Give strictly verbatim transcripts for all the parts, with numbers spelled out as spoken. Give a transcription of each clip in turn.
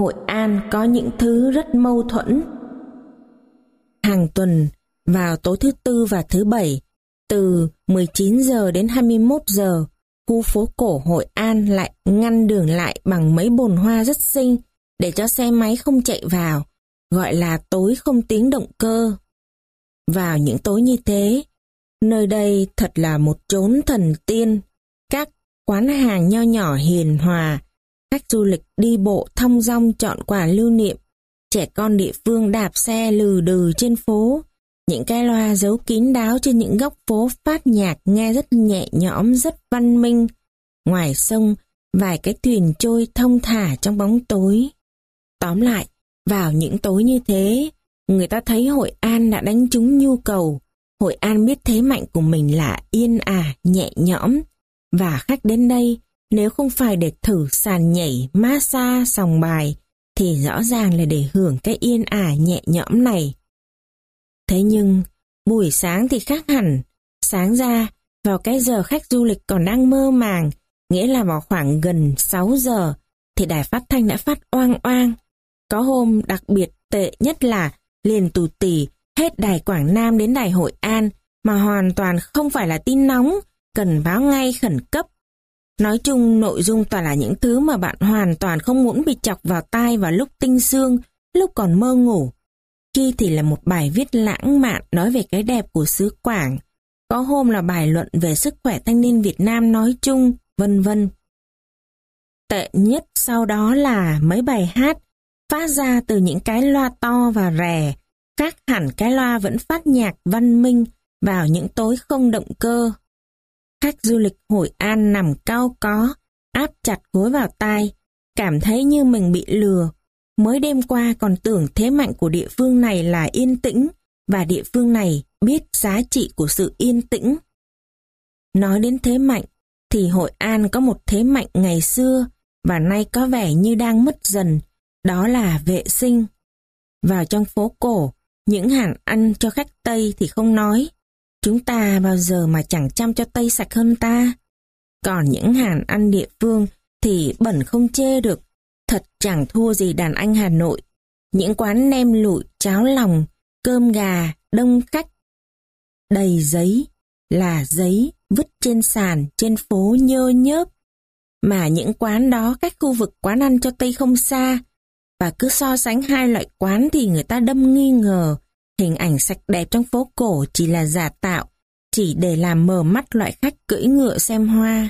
Hội An có những thứ rất mâu thuẫn. Hàng tuần, vào tối thứ Tư và thứ Bảy, từ mười chín giờ đến hai mươi mốt giờ, khu phố cổ Hội An lại ngăn đường lại bằng mấy bồn hoa rất xinh để cho xe máy không chạy vào, gọi là tối không tiếng động cơ. Vào những tối như thế, nơi đây thật là một chốn thần tiên. Các quán hàng nho nhỏ hiền hòa, khách du lịch đi bộ thong dong chọn quà lưu niệm, trẻ con địa phương đạp xe lừ đừ trên phố, những cái loa giấu kín đáo trên những góc phố phát nhạc nghe rất nhẹ nhõm, rất văn minh. Ngoài sông, vài cái thuyền trôi thong thả trong bóng tối. Tóm lại, vào những tối như thế, người ta thấy Hội An đã đánh trúng nhu cầu. Hội An biết thế mạnh của mình là yên ả, nhẹ nhõm. Và khách đến đây, nếu không phải để thử sàn nhảy, massage, sòng bài, thì rõ ràng là để hưởng cái yên ả nhẹ nhõm này. Thế nhưng, buổi sáng thì khác hẳn. Sáng ra, vào cái giờ khách du lịch còn đang mơ màng, nghĩa là vào khoảng gần sáu giờ, thì đài phát thanh đã phát oang oang. Có hôm đặc biệt tệ nhất là liền tù tì hết đài Quảng Nam đến đài Hội An, mà hoàn toàn không phải là tin nóng, cần báo ngay khẩn cấp. Nói chung nội dung toàn là những thứ mà bạn hoàn toàn không muốn bị chọc vào tai vào lúc tinh sương, lúc còn mơ ngủ. Khi thì là một bài viết lãng mạn nói về cái đẹp của xứ Quảng, có hôm là bài luận về sức khỏe thanh niên Việt Nam nói chung, vân vân. Tệ nhất sau đó là mấy bài hát phát ra từ những cái loa to và rè, khác hẳn cái loa vẫn phát nhạc văn minh vào những tối không động cơ. Khách du lịch Hội An nằm cau có, áp chặt gối vào tai, cảm thấy như mình bị lừa. Mới đêm qua còn tưởng thế mạnh của địa phương này là yên tĩnh, và địa phương này biết giá trị của sự yên tĩnh. Nói đến thế mạnh, thì Hội An có một thế mạnh ngày xưa, và nay có vẻ như đang mất dần, đó là vệ sinh. Vào trong phố cổ, những hàng ăn cho khách Tây thì không nói. Chúng ta bao giờ mà chẳng chăm cho Tây sạch hơn ta. Còn những hàng ăn địa phương thì bẩn không chê được, thật chẳng thua gì đàn anh Hà Nội. Những quán nem lụi, cháo lòng, cơm gà, đông khách. Đầy giấy, là giấy, vứt trên sàn, trên phố nhơ nhớp. Mà những quán đó cách khu vực quán ăn cho Tây không xa. Và cứ so sánh hai loại quán thì người ta đâm nghi ngờ hình ảnh sạch đẹp trong phố cổ chỉ là giả tạo, chỉ để làm mờ mắt loại khách cưỡi ngựa xem hoa.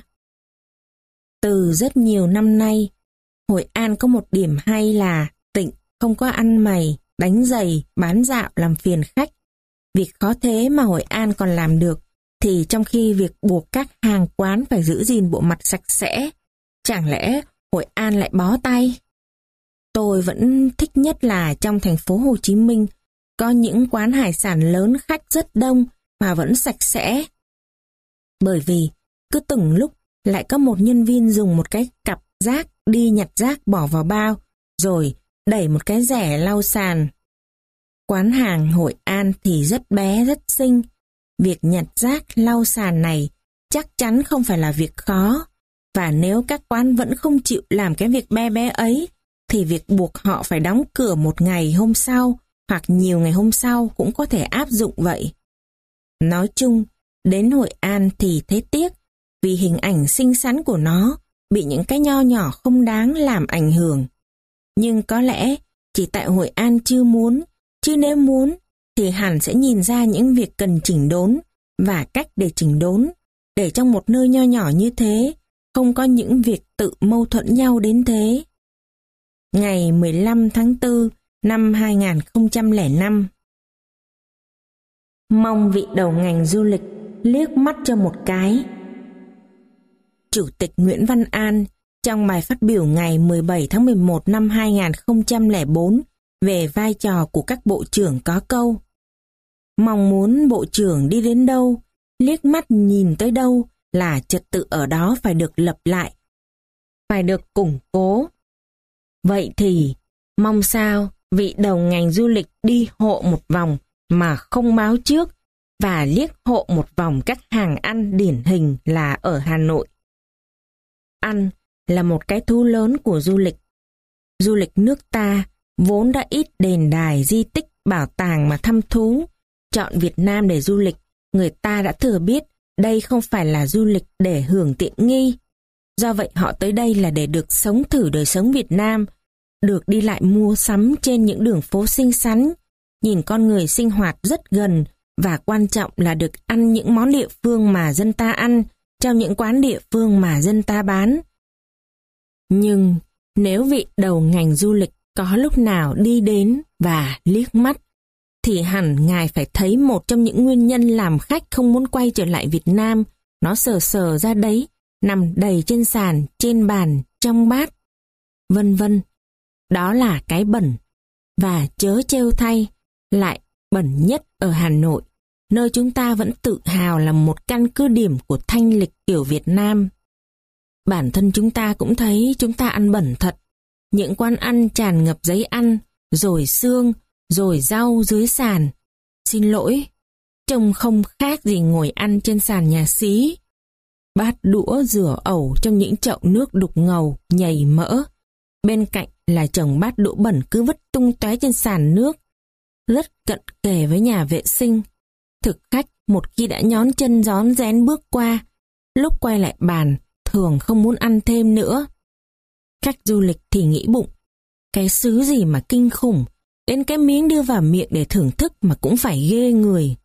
Từ rất nhiều năm nay, Hội An có một điểm hay là tịnh, không có ăn mày, đánh giày, bán dạo làm phiền khách. Việc khó thế mà Hội An còn làm được, thì trong khi việc buộc các hàng quán phải giữ gìn bộ mặt sạch sẽ, chẳng lẽ Hội An lại bó tay? Tôi vẫn thích nhất là trong thành phố Hồ Chí Minh, có những quán hải sản lớn khách rất đông mà vẫn sạch sẽ. Bởi vì cứ từng lúc lại có một nhân viên dùng một cái cặp rác đi nhặt rác bỏ vào bao, rồi đẩy một cái rẻ lau sàn. Quán hàng Hội An thì rất bé rất xinh. Việc nhặt rác lau sàn này chắc chắn không phải là việc khó. Và nếu các quán vẫn không chịu làm cái việc bé bé ấy, thì việc buộc họ phải đóng cửa một ngày hôm sau hoặc nhiều ngày hôm sau cũng có thể áp dụng vậy. Nói chung, đến Hội An thì thấy tiếc, vì hình ảnh xinh xắn của nó bị những cái nho nhỏ không đáng làm ảnh hưởng. Nhưng có lẽ chỉ tại Hội An chưa muốn, chứ nếu muốn thì hẳn sẽ nhìn ra những việc cần chỉnh đốn và cách để chỉnh đốn, để trong một nơi nho nhỏ như thế không có những việc tự mâu thuẫn nhau đến thế. Ngày mười lăm tháng tư năm hai nghìn không trăm lẻ năm. Mong vị đầu ngành du lịch liếc mắt cho một cái. Chủ tịch Nguyễn Văn An trong bài phát biểu ngày mười bảy tháng mười một năm hai nghìn không trăm lẻ bốn về vai trò của các bộ trưởng có câu: mong muốn bộ trưởng đi đến đâu, liếc mắt nhìn tới đâu là trật tự ở đó phải được lập lại, phải được củng cố. Vậy thì mong sao vị đầu ngành du lịch đi hộ một vòng mà không báo trước và liếc hộ một vòng các hàng ăn điển hình là ở Hà Nội. Ăn là một cái thú lớn của du lịch. Du lịch nước ta vốn đã ít đền đài, di tích, bảo tàng mà thăm thú. Chọn Việt Nam để du lịch, người ta đã thừa biết đây không phải là du lịch để hưởng tiện nghi. Do vậy họ tới đây là để được sống thử đời sống Việt Nam, được đi lại mua sắm trên những đường phố xinh xắn, nhìn con người sinh hoạt rất gần và quan trọng là được ăn những món địa phương mà dân ta ăn trong những quán địa phương mà dân ta bán. Nhưng nếu vị đầu ngành du lịch có lúc nào đi đến và liếc mắt, thì hẳn ngài phải thấy một trong những nguyên nhân làm khách không muốn quay trở lại Việt Nam, nó sờ sờ ra đấy, nằm đầy trên sàn, trên bàn, trong bát, vân vân. Đó là cái bẩn. Và chớ trêu thay, lại bẩn nhất ở Hà Nội, nơi chúng ta vẫn tự hào là một căn cứ điểm của thanh lịch kiểu Việt Nam. Bản thân chúng ta cũng thấy chúng ta ăn bẩn thật. Những quán ăn tràn ngập giấy ăn, rồi xương, rồi rau dưới sàn. Xin lỗi, trông không khác gì ngồi ăn trên sàn nhà xí. Bát đũa rửa ẩu trong những chậu nước đục ngầu, nhầy mỡ. Bên cạnh là chồng bát đũa bẩn cứ vứt tung tóe trên sàn nước, rất cận kề với nhà vệ sinh. Thực khách một khi đã nhón chân rón rén bước qua, lúc quay lại bàn thường không muốn ăn thêm nữa. Khách du lịch thì nghĩ bụng, cái xứ gì mà kinh khủng, đến cái miếng đưa vào miệng để thưởng thức mà cũng phải ghê người.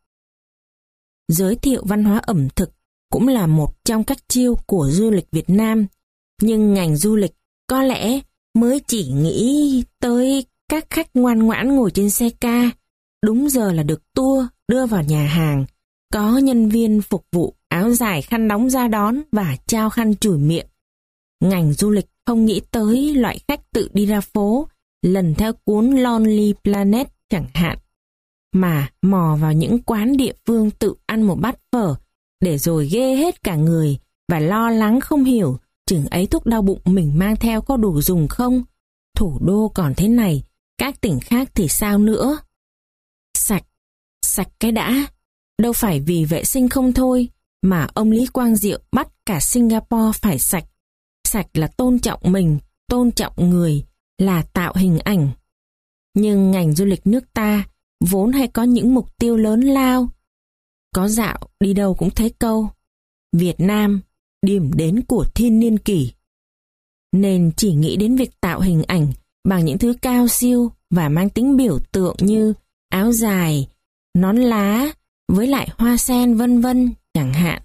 Giới thiệu văn hóa ẩm thực cũng là một trong các chiêu của du lịch Việt Nam, nhưng ngành du lịch có lẽ mới chỉ nghĩ tới các khách ngoan ngoãn ngồi trên xe ca, đúng giờ là được tour đưa vào nhà hàng, có nhân viên phục vụ áo dài khăn đóng ra đón và trao khăn chùi miệng. Ngành du lịch không nghĩ tới loại khách tự đi ra phố, lần theo cuốn Lonely Planet chẳng hạn, mà mò vào những quán địa phương tự ăn một bát phở, để rồi ghê hết cả người và lo lắng không hiểu chừng ấy thuốc đau bụng mình mang theo có đủ dùng không? Thủ đô còn thế này, các tỉnh khác thì sao nữa? Sạch, sạch cái đã. Đâu phải vì vệ sinh không thôi, mà ông Lý Quang Diệu bắt cả Singapore phải sạch. Sạch là tôn trọng mình, tôn trọng người, là tạo hình ảnh. Nhưng ngành du lịch nước ta vốn hay có những mục tiêu lớn lao. Có dạo đi đâu cũng thấy câu Việt Nam, điểm đến của thiên niên kỷ. Nên chỉ nghĩ đến việc tạo hình ảnh bằng những thứ cao siêu và mang tính biểu tượng như áo dài, nón lá, với lại hoa sen vân vân chẳng hạn.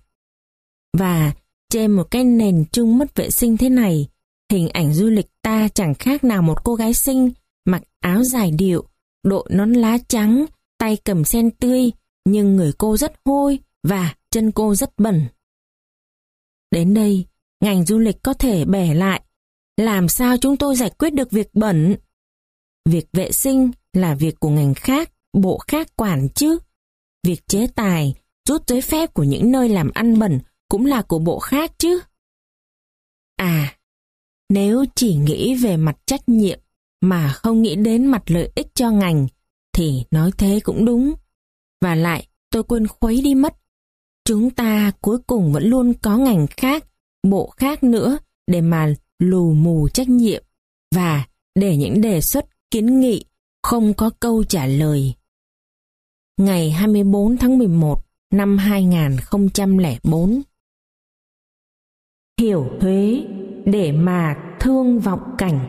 Và trên một cái nền chung mất vệ sinh thế này, hình ảnh du lịch ta chẳng khác nào một cô gái xinh mặc áo dài điệu, đội nón lá trắng, tay cầm sen tươi, nhưng người cô rất hôi và chân cô rất bẩn. Đến đây, ngành du lịch có thể bẻ lại, làm sao chúng tôi giải quyết được việc bẩn? Việc vệ sinh là việc của ngành khác, bộ khác quản chứ. Việc chế tài, rút giấy phép của những nơi làm ăn bẩn cũng là của bộ khác chứ. À, nếu chỉ nghĩ về mặt trách nhiệm mà không nghĩ đến mặt lợi ích cho ngành, thì nói thế cũng đúng. Và lại, tôi quên khuấy đi mất. Chúng ta cuối cùng vẫn luôn có ngành khác, bộ khác nữa để mà lù mù trách nhiệm và để những đề xuất kiến nghị không có câu trả lời. Ngày hai mươi bốn tháng mười một năm hai nghìn không trăm lẻ bốn. Hiểu Huế để mà thương vọng cảnh.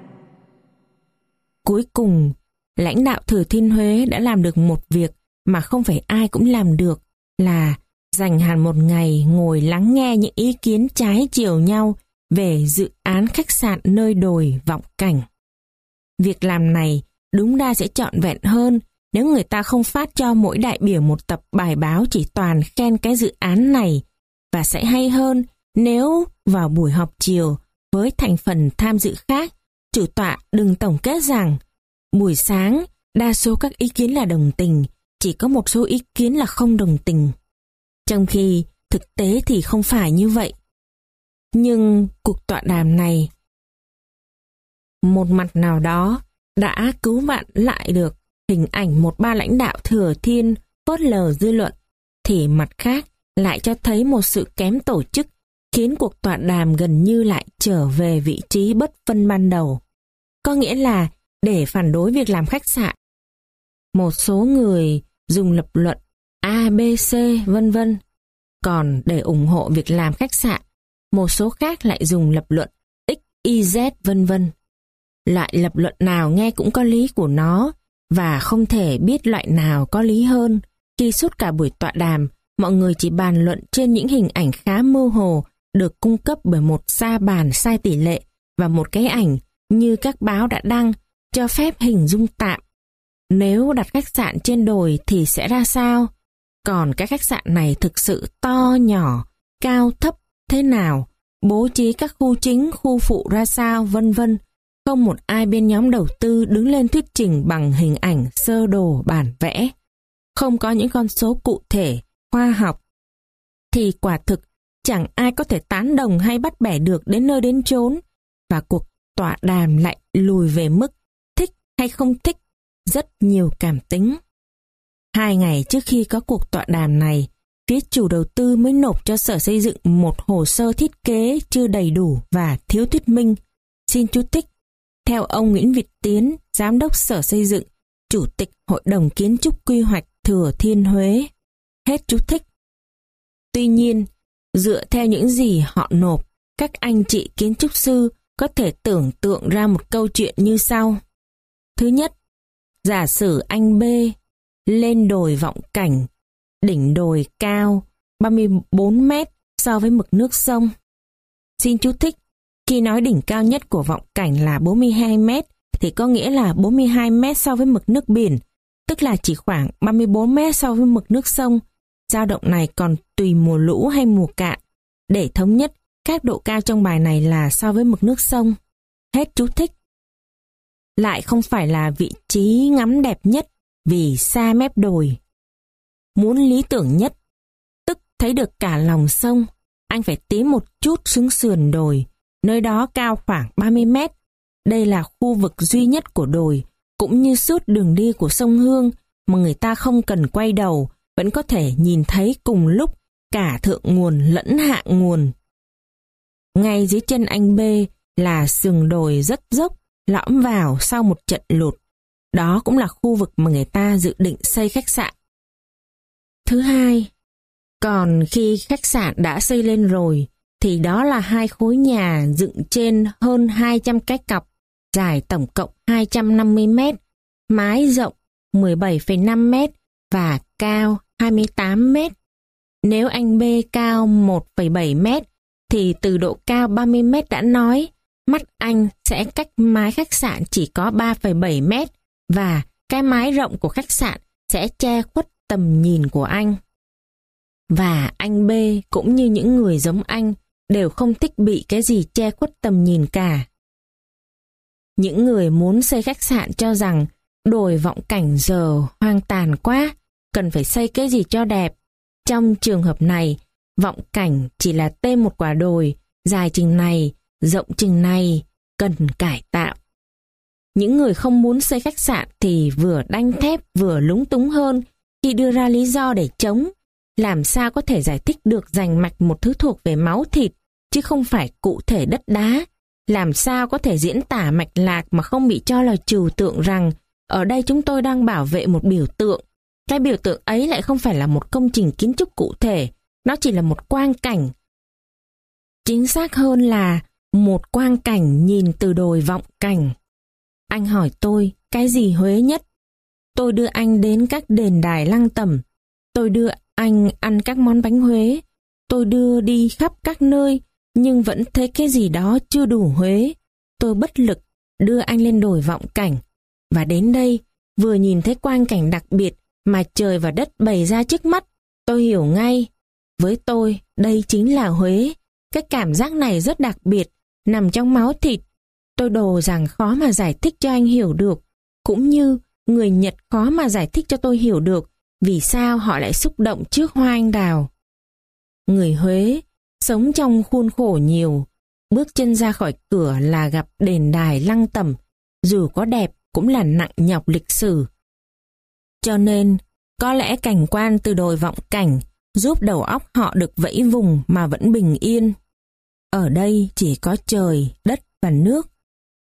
Cuối cùng, lãnh đạo Thừa Thiên Huế đã làm được một việc mà không phải ai cũng làm được, là dành hẳn một ngày ngồi lắng nghe những ý kiến trái chiều nhau về dự án khách sạn nơi đồi Vọng Cảnh. Việc làm này đúng ra sẽ trọn vẹn hơn nếu người ta không phát cho mỗi đại biểu một tập bài báo chỉ toàn khen cái dự án này, và sẽ hay hơn nếu vào buổi họp chiều với thành phần tham dự khác, chủ tọa đừng tổng kết rằng buổi sáng đa số các ý kiến là đồng tình, chỉ có một số ý kiến là không đồng tình. Trong khi thực tế thì không phải như vậy. Nhưng cuộc tọa đàm này, một mặt nào đó, đã cứu vãn lại được hình ảnh một ba lãnh đạo Thừa Thiên phớt lờ dư luận, thì mặt khác lại cho thấy một sự kém tổ chức, khiến cuộc tọa đàm gần như lại trở về vị trí bất phân ban đầu. có nghĩa là để phản đối việc làm khách sạn. Một số người dùng lập luận A, B, C, vân vân. Còn để ủng hộ việc làm khách sạn, một số khác lại dùng lập luận X, Y, Z, vân vân. Loại lập luận nào nghe cũng có lý của nó, và không thể biết loại nào có lý hơn khi suốt cả buổi tọa đàm mọi người chỉ bàn luận trên những hình ảnh khá mơ hồ được cung cấp bởi một sa bàn sai tỷ lệ và một cái ảnh như các báo đã đăng cho phép hình dung tạm. Nếu đặt khách sạn trên đồi thì sẽ ra sao? Còn các khách sạn này thực sự to nhỏ, cao thấp thế nào, bố trí các khu chính, khu phụ ra sao, vân vân. Không một ai bên nhóm đầu tư đứng lên thuyết trình bằng hình ảnh sơ đồ bản vẽ. Không có những con số cụ thể, khoa học. Thì quả thực chẳng ai có thể tán đồng hay bắt bẻ được đến nơi đến chốn. Và cuộc tọa đàm lại lùi về mức thích hay không thích, rất nhiều cảm tính. Hai ngày trước khi có cuộc tọa đàm này, phía chủ đầu tư mới nộp cho Sở Xây dựng một hồ sơ thiết kế chưa đầy đủ và thiếu thuyết minh. Xin chú thích. Theo ông Nguyễn Việt Tiến, Giám đốc Sở Xây dựng, Chủ tịch Hội đồng Kiến trúc Quy hoạch Thừa Thiên Huế. Hết chú thích. Tuy nhiên, dựa theo những gì họ nộp, các anh chị kiến trúc sư có thể tưởng tượng ra một câu chuyện như sau. Thứ nhất, giả sử anh B lên đồi Vọng Cảnh, đỉnh đồi cao ba mươi bốn mét so với mực nước sông. Xin chú thích, khi nói đỉnh cao nhất của Vọng Cảnh là bốn mươi hai mét thì có nghĩa là bốn mươi hai mét so với mực nước biển, tức là chỉ khoảng ba mươi bốn mét so với mực nước sông. Dao động này còn tùy mùa lũ hay mùa cạn. Để thống nhất, các độ cao trong bài này là so với mực nước sông. Hết chú thích. Lại không phải là vị trí ngắm đẹp nhất vì xa mép đồi. Muốn lý tưởng nhất, tức thấy được cả lòng sông, anh phải tiến một chút xuống sườn đồi, nơi đó cao khoảng ba mươi mét. Đây là khu vực duy nhất của đồi, cũng như suốt đường đi của sông Hương mà người ta không cần quay đầu, vẫn có thể nhìn thấy cùng lúc cả thượng nguồn lẫn hạ nguồn. Ngay dưới chân anh B là sườn đồi rất dốc, lõm vào sau một trận lụt. Đó cũng là khu vực mà người ta dự định xây khách sạn. Thứ hai, còn khi khách sạn đã xây lên rồi, thì đó là hai khối nhà dựng trên hơn hai trăm cái cọc, dài tổng cộng hai trăm năm mươi mét, mái rộng mười bảy phẩy năm mét và cao hai mươi tám mét. Nếu anh B cao một phẩy bảy mét, thì từ độ cao ba mươi mét đã nói, mắt anh sẽ cách mái khách sạn chỉ có ba phẩy bảy mét và cái mái rộng của khách sạn sẽ che khuất tầm nhìn của anh. Và anh B cũng như những người giống anh đều không thích bị cái gì che khuất tầm nhìn cả. Những người muốn xây khách sạn cho rằng đồi Vọng Cảnh giờ hoang tàn quá, cần phải xây cái gì cho đẹp. Trong trường hợp này, Vọng Cảnh chỉ là tên một quả đồi, dài chừng này, rộng chừng này, cần cải tạo. Những người không muốn xây khách sạn thì vừa đanh thép vừa lúng túng hơn khi đưa ra lý do để chống. Làm sao có thể giải thích được rành mạch một thứ thuộc về máu thịt, chứ không phải cụ thể đất đá? Làm sao có thể diễn tả mạch lạc mà không bị cho là trừu tượng rằng ở đây chúng tôi đang bảo vệ một biểu tượng. Cái biểu tượng ấy lại không phải là một công trình kiến trúc cụ thể, nó chỉ là một quang cảnh. Chính xác hơn là một quang cảnh nhìn từ đồi Vọng Cảnh. Anh hỏi tôi, cái gì Huế nhất? Tôi đưa anh đến các đền đài lăng tẩm. Tôi đưa anh ăn các món bánh Huế. Tôi đưa đi khắp các nơi, nhưng vẫn thấy cái gì đó chưa đủ Huế. Tôi bất lực đưa anh lên đồi Vọng Cảnh. Và đến đây, vừa nhìn thấy quang cảnh đặc biệt mà trời và đất bày ra trước mắt, tôi hiểu ngay. Với tôi, đây chính là Huế. Cái cảm giác này rất đặc biệt, nằm trong máu thịt. Tôi đồ rằng khó mà giải thích cho anh hiểu được, cũng như người Nhật khó mà giải thích cho tôi hiểu được vì sao họ lại xúc động trước hoa anh đào. Người Huế sống trong khuôn khổ nhiều, bước chân ra khỏi cửa là gặp đền đài lăng tẩm, dù có đẹp cũng là nặng nhọc lịch sử. Cho nên, có lẽ cảnh quan từ đồi Vọng Cảnh giúp đầu óc họ được vẫy vùng mà vẫn bình yên. Ở đây chỉ có trời, đất và nước.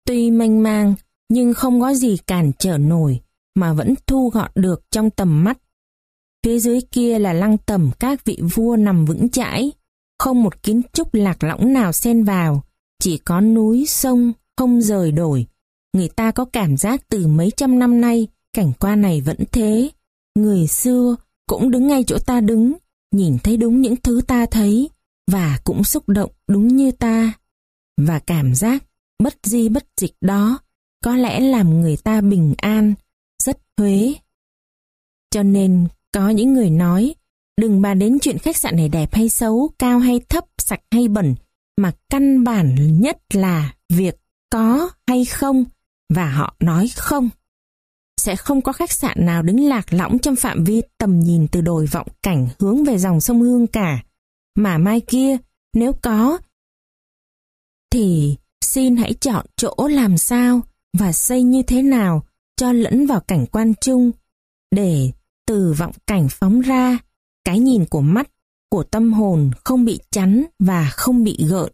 Tuy mênh mang, nhưng không có gì cản trở nổi, mà vẫn thu gọn được trong tầm mắt. Phía dưới kia là lăng tẩm các vị vua nằm vững chãi, không một kiến trúc lạc lõng nào xen vào, chỉ có núi, sông, không rời đổi. Người ta có cảm giác từ mấy trăm năm nay, cảnh quan này vẫn thế. Người xưa cũng đứng ngay chỗ ta đứng, nhìn thấy đúng những thứ ta thấy, và cũng xúc động đúng như ta. Và cảm giác bất di bất dịch đó có lẽ làm người ta bình an, rất Huế. Cho nên có những người nói, đừng bàn đến chuyện khách sạn này đẹp hay xấu, cao hay thấp, sạch hay bẩn, mà căn bản nhất là việc có hay không, và họ nói không. Sẽ không có khách sạn nào đứng lạc lõng trong phạm vi tầm nhìn từ đồi Vọng Cảnh hướng về dòng sông Hương cả. Mà mai kia, nếu có, thì xin hãy chọn chỗ làm sao và xây như thế nào cho lẫn vào cảnh quan chung, để từ Vọng Cảnh phóng ra, cái nhìn của mắt, của tâm hồn không bị chắn và không bị gợn.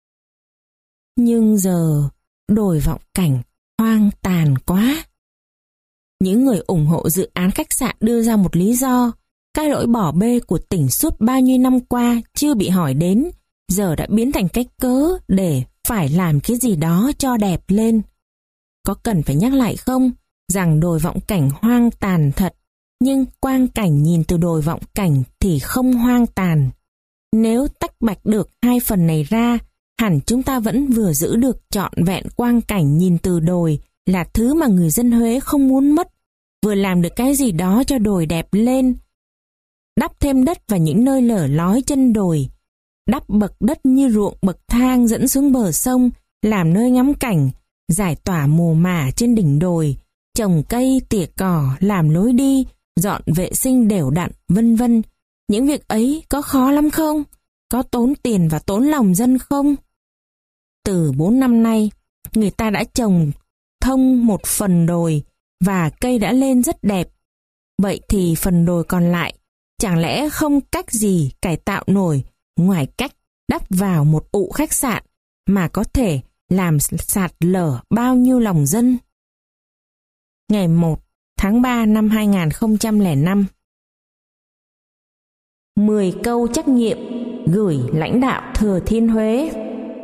Nhưng giờ, đồi Vọng Cảnh hoang tàn quá. Những người ủng hộ dự án khách sạn đưa ra một lý do, cái lỗi bỏ bê của tỉnh suốt bao nhiêu năm qua chưa bị hỏi đến, giờ đã biến thành cái cớ để phải làm cái gì đó cho đẹp lên. Có cần phải nhắc lại không, rằng đồi Vọng Cảnh hoang tàn thật, nhưng quang cảnh nhìn từ đồi Vọng Cảnh thì không hoang tàn. Nếu tách bạch được hai phần này ra, hẳn chúng ta vẫn vừa giữ được trọn vẹn quang cảnh nhìn từ đồi là thứ mà người dân Huế không muốn mất, vừa làm được cái gì đó cho đồi đẹp lên. Đắp thêm đất vào những nơi lở lói chân đồi, đắp bậc đất như ruộng bậc thang dẫn xuống bờ sông, làm nơi ngắm cảnh, giải tỏa mồ mả trên đỉnh đồi, trồng cây tỉa cỏ, làm lối đi, dọn vệ sinh đều đặn, vân vân. Những việc ấy có khó lắm không? Có tốn tiền và tốn lòng dân không? Từ bốn năm nay, người ta đã trồng thông một phần đồi và cây đã lên rất đẹp. Vậy thì phần đồi còn lại, chẳng lẽ không cách gì cải tạo nổi ngoài cách đắp vào một ụ khách sạn mà có thể làm sạt lở bao nhiêu lòng dân? Ngày một tháng ba năm hai nghìn không trăm lẻ năm. mười câu trách nhiệm gửi lãnh đạo Thừa Thiên Huế.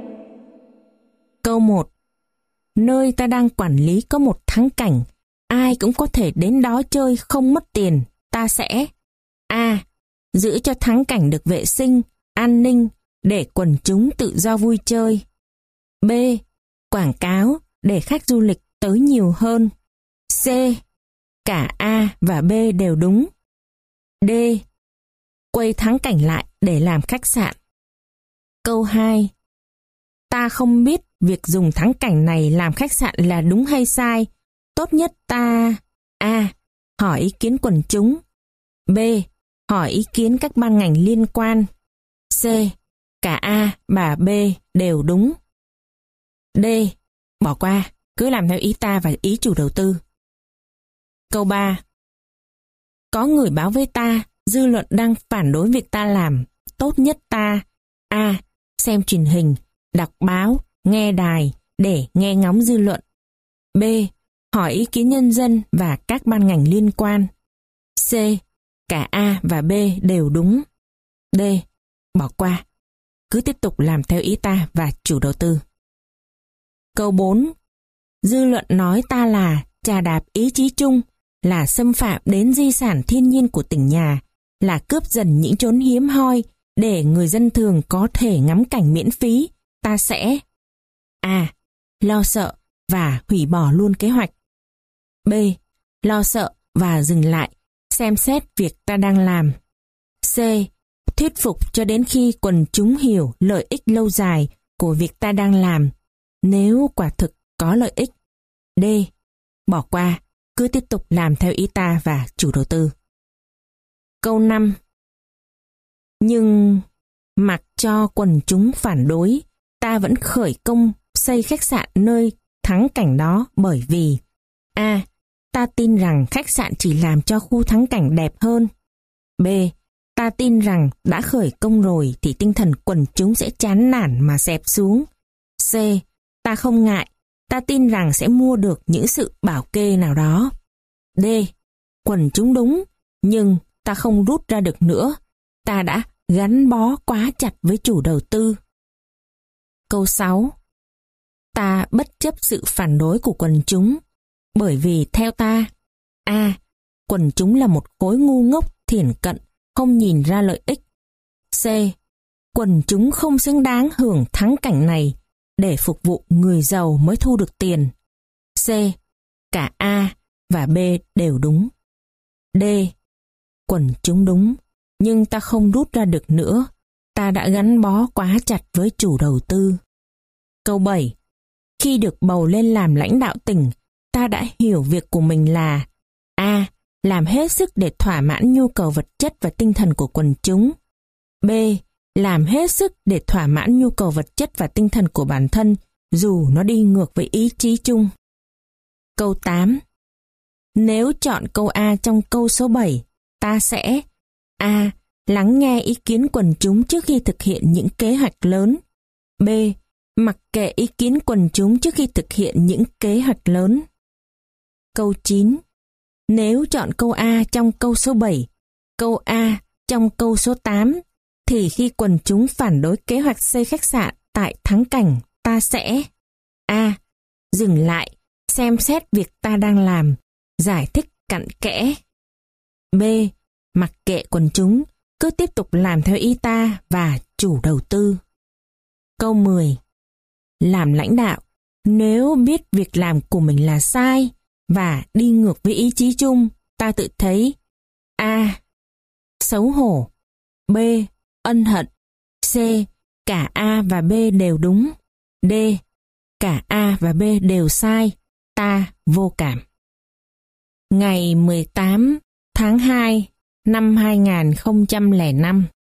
Câu một. Nơi ta đang quản lý có một thắng cảnh, ai cũng có thể đến đó chơi không mất tiền. Ta sẽ A. Giữ cho thắng cảnh được vệ sinh, an ninh, để quần chúng tự do vui chơi. B. Quảng cáo để khách du lịch tới nhiều hơn. C. Cả A và B đều đúng. D. Quay thắng cảnh lại để làm khách sạn. Câu hai. Ta không biết việc dùng thắng cảnh này làm khách sạn là đúng hay sai. Tốt nhất ta A. Hỏi ý kiến quần chúng. B. Hỏi ý kiến các ban ngành liên quan. C. Cả A và B đều đúng. D. Bỏ qua, cứ làm theo ý ta và ý chủ đầu tư. Câu ba. Có người báo với ta, dư luận đang phản đối việc ta làm. Tốt nhất ta A. Xem truyền hình, đọc báo, nghe đài để nghe ngóng dư luận. B. Hỏi ý kiến nhân dân và các ban ngành liên quan. C. Cả A và B đều đúng. D. Bỏ qua, cứ tiếp tục làm theo ý ta và chủ đầu tư. Câu bốn. Dư luận nói ta là chà đạp ý chí chung, là xâm phạm đến di sản thiên nhiên của tỉnh nhà, là cướp dần những chốn hiếm hoi để người dân thường có thể ngắm cảnh miễn phí. Ta sẽ A. Lo sợ và hủy bỏ luôn kế hoạch. B. Lo sợ và dừng lại, xem xét việc ta đang làm. C. Thuyết phục cho đến khi quần chúng hiểu lợi ích lâu dài của việc ta đang làm, nếu quả thực có lợi ích. D. Bỏ qua, cứ tiếp tục làm theo ý ta và chủ đầu tư. Câu năm. Nhưng mặc cho quần chúng phản đối, ta vẫn khởi công xây khách sạn nơi thắng cảnh đó bởi vì A. Ta tin rằng khách sạn chỉ làm cho khu thắng cảnh đẹp hơn. B. Ta tin rằng đã khởi công rồi thì tinh thần quần chúng sẽ chán nản mà xẹp xuống. C. Ta không ngại ta tin rằng sẽ mua được những sự bảo kê nào đó. D. Quần chúng đúng, nhưng ta không rút ra được nữa. Ta đã gắn bó quá chặt với chủ đầu tư. Câu sáu. Ta bất chấp sự phản đối của quần chúng, bởi vì theo ta, A. Quần chúng là một khối ngu ngốc thiển cận, không nhìn ra lợi ích. C. Quần chúng không xứng đáng hưởng thắng cảnh này, để phục vụ người giàu mới thu được tiền. C. Cả A và B đều đúng. D. Quần chúng đúng, nhưng ta không rút ra được nữa. Ta đã gắn bó quá chặt với chủ đầu tư. Câu bảy. Khi được bầu lên làm lãnh đạo tỉnh, ta đã hiểu việc của mình là A. Làm hết sức để thỏa mãn nhu cầu vật chất và tinh thần của quần chúng. B. Làm hết sức để thỏa mãn nhu cầu vật chất và tinh thần của bản thân, dù nó đi ngược với ý chí chung. Câu tám. Nếu chọn câu A trong câu số bảy, ta sẽ A. Lắng nghe ý kiến quần chúng trước khi thực hiện những kế hoạch lớn. B. Mặc kệ ý kiến quần chúng trước khi thực hiện những kế hoạch lớn. Câu chín. Nếu chọn câu A trong câu số bảy, câu A trong câu số tám, thì khi quần chúng phản đối kế hoạch xây khách sạn tại Thắng Cảnh, ta sẽ A. Dừng lại, xem xét việc ta đang làm, giải thích cặn kẽ. B. Mặc kệ quần chúng, cứ tiếp tục làm theo ý ta và chủ đầu tư. Câu mười. Làm lãnh đạo, nếu biết việc làm của mình là sai và đi ngược với ý chí chung, ta tự thấy A. Xấu hổ. B. Ân hận. C. Cả A và B đều đúng. D. Cả A và B đều sai. Ta vô cảm. Ngày mười tám tháng hai năm hai nghìn không trăm lẻ năm.